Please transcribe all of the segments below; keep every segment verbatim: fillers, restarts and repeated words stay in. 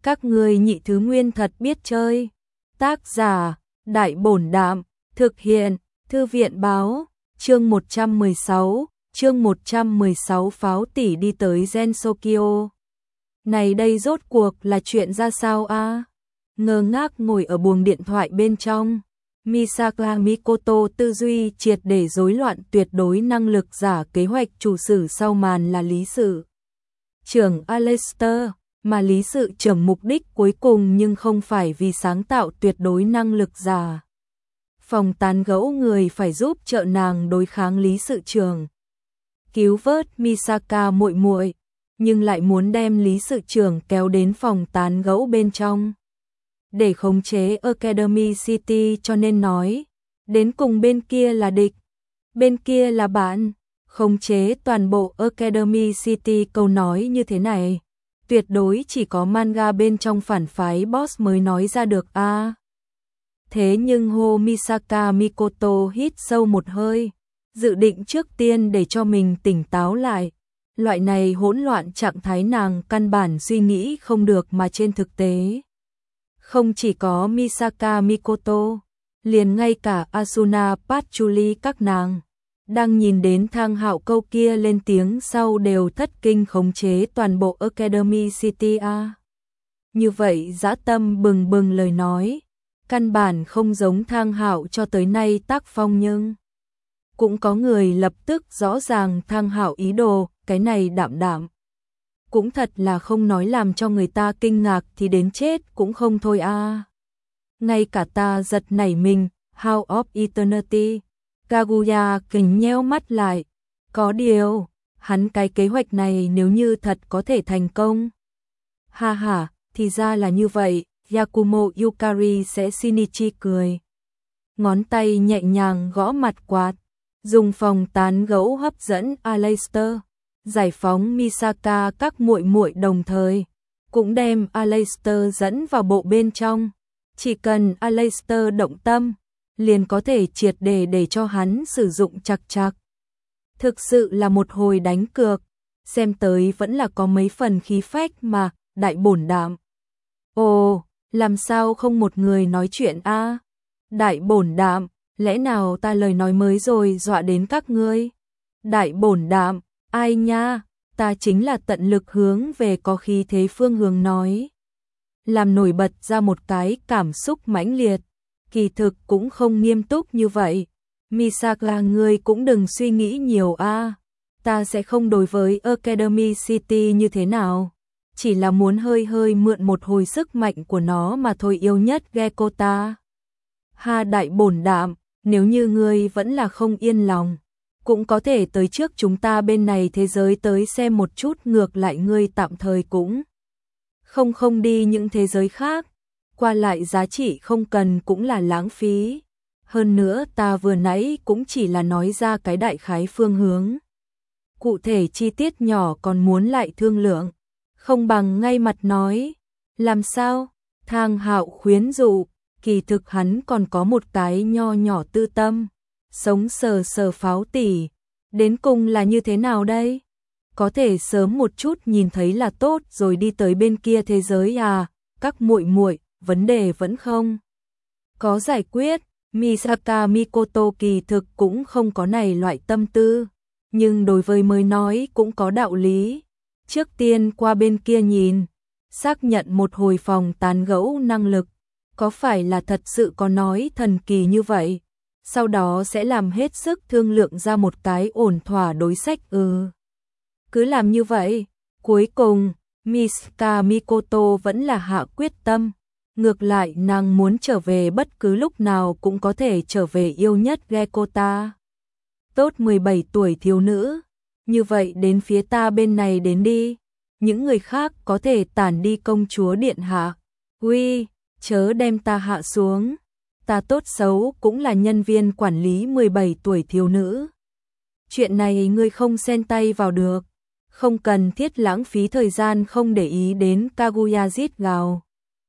Các ngươi nhị thứ nguyên thật biết chơi. Tác giả, Đại Bổn Đạm, thực hiện, Thư viện Báo, chương một trăm mười sáu, chương một trăm mười sáu pháo tỷ đi tới Gensokyo. Này đây rốt cuộc là chuyện ra sao a? Ngơ ngác ngồi ở buồng điện thoại bên trong, Misaka Mikoto tư duy triệt để rối loạn, tuyệt đối năng lực giả kế hoạch chủ sử sau màn là lý sự trưởng Aleister, mà lý sự trưởng mục đích cuối cùng nhưng không phải vì sáng tạo tuyệt đối năng lực giả. Phòng tán gẫu người phải giúp trợ nàng đối kháng lý sự trưởng, cứu vớt Misaka muội muội, nhưng lại muốn đem lý sự trưởng kéo đến phòng tán gẫu bên trong để khống chế Academy City, cho nên nói đến cùng bên kia là địch, bên kia là bạn, khống chế toàn bộ Academy City. Câu nói như thế này tuyệt đối chỉ có manga bên trong phản phái boss mới nói ra được a. À, thế nhưng Ho Misaka Mikoto hít sâu một hơi, dự định trước tiên để cho mình tỉnh táo lại. Loại này hỗn loạn trạng thái nàng căn bản suy nghĩ không được, mà trên thực tế không chỉ có Misaka Mikoto, liền ngay cả Asuna Patchouli các nàng đang nhìn đến Thang Hạo câu kia lên tiếng sau đều thất kinh. Khống chế toàn bộ Academy City a. À, như vậy dã tâm bừng bừng lời nói, căn bản không giống Thang Hạo cho tới nay tác phong, nhưng cũng có người lập tức rõ ràng Thang Hạo ý đồ. Cái này Đạm Đạm cũng thật là không nói làm cho người ta kinh ngạc thì đến chết cũng không thôi a. À, ngay cả ta giật nảy mình. House of Eternity, Kaguya kình nheo mắt lại. Có điều, hắn cái kế hoạch này nếu như thật có thể thành công. Ha ha, thì ra là như vậy. Yakumo Yukari sẽ Shinichi cười, ngón tay nhẹ nhàng gõ mặt quạt, dùng phòng tán gẫu hấp dẫn Aleister, giải phóng Misaka các muội muội, đồng thời cũng đem Aleister dẫn vào bộ bên trong. Chỉ cần Aleister động tâm, liền có thể triệt để để cho hắn sử dụng chạc chạc. Thực sự là một hồi đánh cược, xem tới vẫn là có mấy phần khí phách mà. Đại Bổn Đạm, ồ, làm sao không một người nói chuyện a? À? Đại Bổn Đạm, lẽ nào ta lời nói mới rồi dọa đến các ngươi? Đại Bổn Đạm, ai nha, ta chính là tận lực hướng về có khí thế phương hướng nói, làm nổi bật ra một cái cảm xúc mãnh liệt. Kỳ thực cũng không nghiêm túc như vậy. Misaka, ngươi cũng đừng suy nghĩ nhiều a. À, ta sẽ không đối với Academy City như thế nào, chỉ là muốn hơi hơi mượn một hồi sức mạnh của nó mà thôi. Yêu nhất Gekota. Ha, Đại Bổn Đạm, nếu như ngươi vẫn là không yên lòng, cũng có thể tới trước chúng ta bên này thế giới tới xem một chút. Ngược lại ngươi tạm thời cũng không không đi những thế giới khác, qua lại giá trị không cần cũng là lãng phí. Hơn nữa ta vừa nãy cũng chỉ là nói ra cái đại khái phương hướng, cụ thể chi tiết nhỏ còn muốn lại thương lượng, không bằng ngay mặt nói. Làm sao? Thang Hạo khuyến dụ, kỳ thực hắn còn có một cái nho nhỏ tư tâm, sống sờ sờ pháo tỷ, đến cùng là như thế nào đây? Có thể sớm một chút nhìn thấy là tốt rồi đi tới bên kia thế giới à? Các muội muội, vấn đề vẫn không có giải quyết. Misaka Mikoto kỳ thực cũng không có này loại tâm tư, nhưng đối với mới nói cũng có đạo lý. Trước tiên qua bên kia nhìn, xác nhận một hồi phòng tán gẫu năng lực, có phải là thật sự có nói thần kỳ như vậy, sau đó sẽ làm hết sức thương lượng ra một cái ổn thỏa đối sách. Ừ, cứ làm như vậy. Cuối cùng, Misaka Mikoto vẫn là hạ quyết tâm. Ngược lại nàng muốn trở về bất cứ lúc nào cũng có thể trở về. Yêu nhất Gekota. Tốt, mười bảy tuổi thiếu nữ, như vậy đến phía ta bên này đến đi. Những người khác có thể tản đi. Công chúa điện hạ, uy, chớ đem ta hạ xuống. Ta tốt xấu cũng là nhân viên quản lý. Mười bảy tuổi thiếu nữ, chuyện này ngươi không xen tay vào được, không cần thiết lãng phí thời gian. Không để ý đến Kaguya rít gào.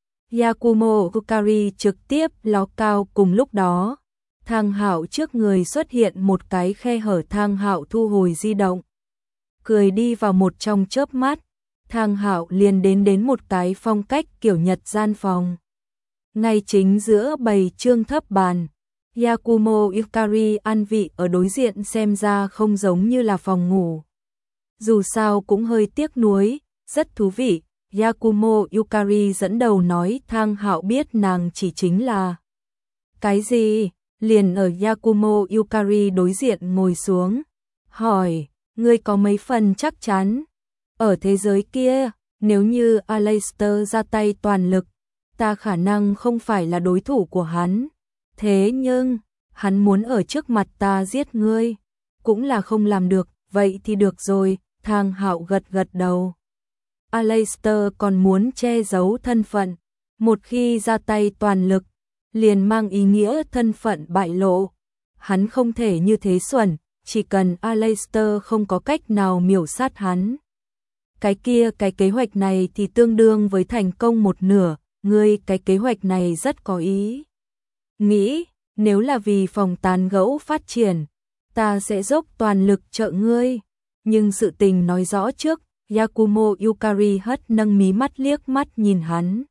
Yakumo Yukari trực tiếp ló cao. Cùng lúc đó, Thang Hạo trước người xuất hiện một cái khe hở. Thang Hạo thu hồi di động, cười đi vào một trong chớp mắt. Thang Hạo liền đến đến một cái phong cách kiểu Nhật gian phòng. Ngay chính giữa bày trương thấp bàn, Yakumo Yukari ăn vị ở đối diện xem ra không giống như là phòng ngủ. Dù sao cũng hơi tiếc nuối, rất thú vị. Yakumo Yukari dẫn đầu nói Thang Hạo biết nàng chỉ chính là cái gì, liền ở Yakumo Yukari đối diện ngồi xuống, hỏi, ngươi có mấy phần chắc chắn, ở thế giới kia, nếu như Aleister ra tay toàn lực, ta khả năng không phải là đối thủ của hắn, thế nhưng, hắn muốn ở trước mặt ta giết ngươi, cũng là không làm được, vậy thì được rồi, Thang Hạo gật gật đầu. Aleister còn muốn che giấu thân phận, một khi ra tay toàn lực, liền mang ý nghĩa thân phận bại lộ. Hắn không thể như thế xuẩn, chỉ cần Aleister không có cách nào miểu sát hắn. Cái kia cái kế hoạch này thì tương đương với thành công một nửa, ngươi cái kế hoạch này rất có ý. Nghĩ, nếu là vì phòng tán gẫu phát triển, ta sẽ dốc toàn lực trợ ngươi. Nhưng sự tình nói rõ trước, Yakumo Yukari hất nâng mí mắt liếc mắt nhìn hắn.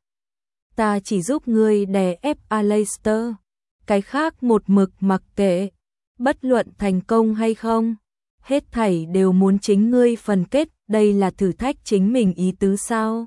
Ta chỉ giúp ngươi đè ép Aleister, cái khác một mực mặc kệ, bất luận thành công hay không, hết thảy đều muốn chính ngươi phần kết, đây là thử thách chính mình ý tứ sao?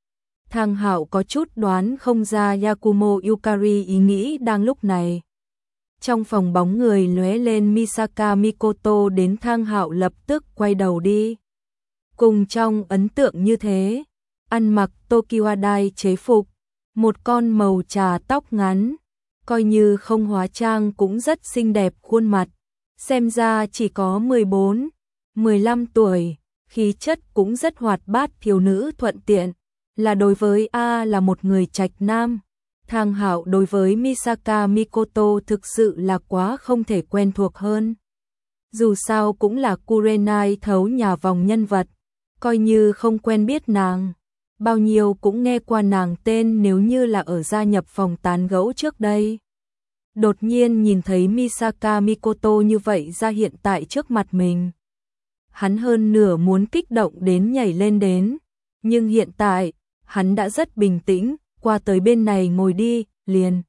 Thang Hạo có chút đoán không ra Yakumo Yukari ý nghĩ đang lúc này. Trong phòng bóng người lóe lên Misaka Mikoto đến Thang Hạo lập tức quay đầu đi. Cùng trong ấn tượng như thế, ăn mặc Tokiwadai chế phục, một con màu trà tóc ngắn, coi như không hóa trang cũng rất xinh đẹp khuôn mặt, xem ra chỉ có mười bốn, mười lăm tuổi, khí chất cũng rất hoạt bát thiếu nữ thuận tiện, là đối với A là một người trạch nam. Thang Hạo đối với Misaka Mikoto thực sự là quá không thể quen thuộc hơn. Dù sao cũng là Kurenai thấu nhà vòng nhân vật, coi như không quen biết nàng, bao nhiêu cũng nghe qua nàng tên nếu như là ở gia nhập phòng tán gẫu trước đây. Đột nhiên nhìn thấy Misaka Mikoto như vậy ra hiện tại trước mặt mình. Hắn hơn nửa muốn kích động đến nhảy lên đến, nhưng hiện tại, hắn đã rất bình tĩnh, qua tới bên này ngồi đi, liền.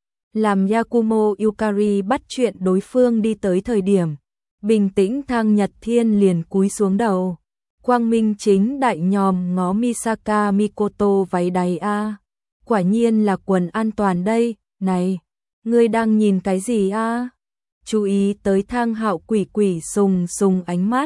Làm Yakumo Yukari bắt chuyện đối phương đi tới thời điểm, bình tĩnh Thang Nhật Thiên liền cúi xuống đầu. Quang minh chính đại nhòm ngó Misaka Mikoto váy đáy a. Quả nhiên là quần an toàn đây, này, ngươi đang nhìn cái gì a? Chú ý tới Thang Hạo quỷ quỷ sùng sùng ánh mắt,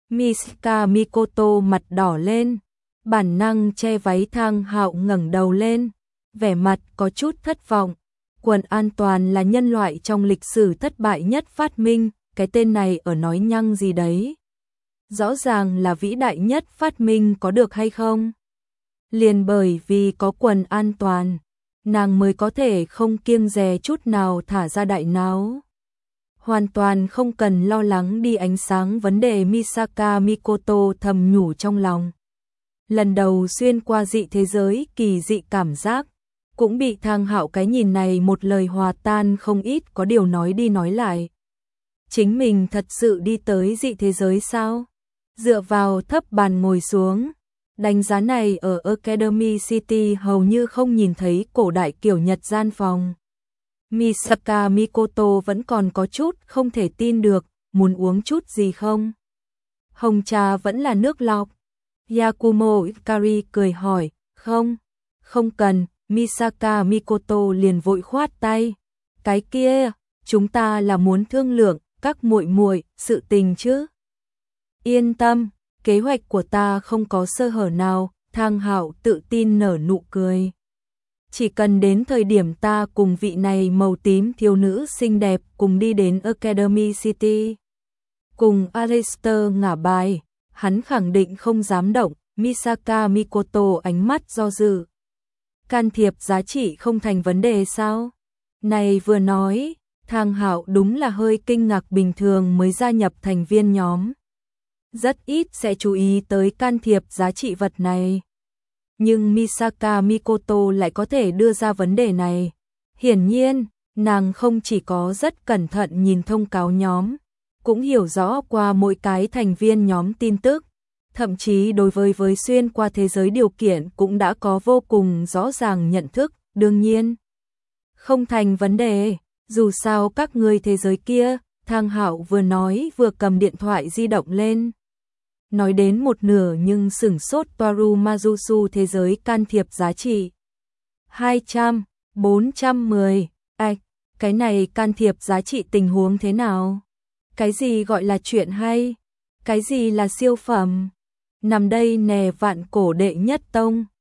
Misaka Mikoto mặt đỏ lên, bản năng che váy. Thang Hạo ngẩng đầu lên, vẻ mặt có chút thất vọng. Quần an toàn là nhân loại trong lịch sử thất bại nhất phát minh, cái tên này ở nói nhăng gì đấy? Rõ ràng là vĩ đại nhất phát minh có được hay không? Liền bởi vì có quần an toàn, nàng mới có thể không kiêng dè chút nào thả ra đại náo. Hoàn toàn không cần lo lắng đi ánh sáng vấn đề. Misaka Mikoto thầm nhủ trong lòng. Lần đầu xuyên qua dị thế giới kỳ dị cảm giác, cũng bị Thang Hạo cái nhìn này một lời hòa tan không ít, có điều nói đi nói lại. Chính mình thật sự đi tới dị thế giới sao? Dựa vào thấp bàn ngồi xuống, đánh giá này ở Academy City hầu như không nhìn thấy cổ đại kiểu Nhật gian phòng. Misaka Mikoto vẫn còn có chút không thể tin được, muốn uống chút gì không? Hồng trà vẫn là nước lọc. Yakumo Yukari cười hỏi, không, không cần. Misaka Mikoto liền vội khoát tay, cái kia, chúng ta là muốn thương lượng các muội muội sự tình chứ. Yên tâm, kế hoạch của ta không có sơ hở nào. Thang Hạo tự tin nở nụ cười. Chỉ cần đến thời điểm ta cùng vị này màu tím thiếu nữ xinh đẹp cùng đi đến Academy City, cùng Aleister ngả bài, hắn khẳng định không dám động. Misaka Mikoto ánh mắt do dự. Can thiệp giá trị không thành vấn đề sao? Này vừa nói, Thang Hạo đúng là hơi kinh ngạc, bình thường mới gia nhập thành viên nhóm. Rất ít sẽ chú ý tới can thiệp giá trị vật này. Nhưng Misaka Mikoto lại có thể đưa ra vấn đề này. Hiển nhiên, nàng không chỉ có rất cẩn thận nhìn thông cáo nhóm, cũng hiểu rõ qua mỗi cái thành viên nhóm tin tức. thậm chí đối với với xuyên qua thế giới điều kiện cũng đã có vô cùng rõ ràng nhận thức, đương nhiên. Không thành vấn đề, dù sao các ngươi thế giới kia, Thang Hạo vừa nói vừa cầm điện thoại di động lên. Nói đến một nửa nhưng sửng sốt Toru Mazusu thế giới can thiệp giá trị. hai trăm, bốn trăm mười, ạch, cái này can thiệp giá trị tình huống thế nào? Cái gì gọi là chuyện hay? Cái gì là siêu phẩm? Nằm đây nè vạn cổ đệ nhất tông.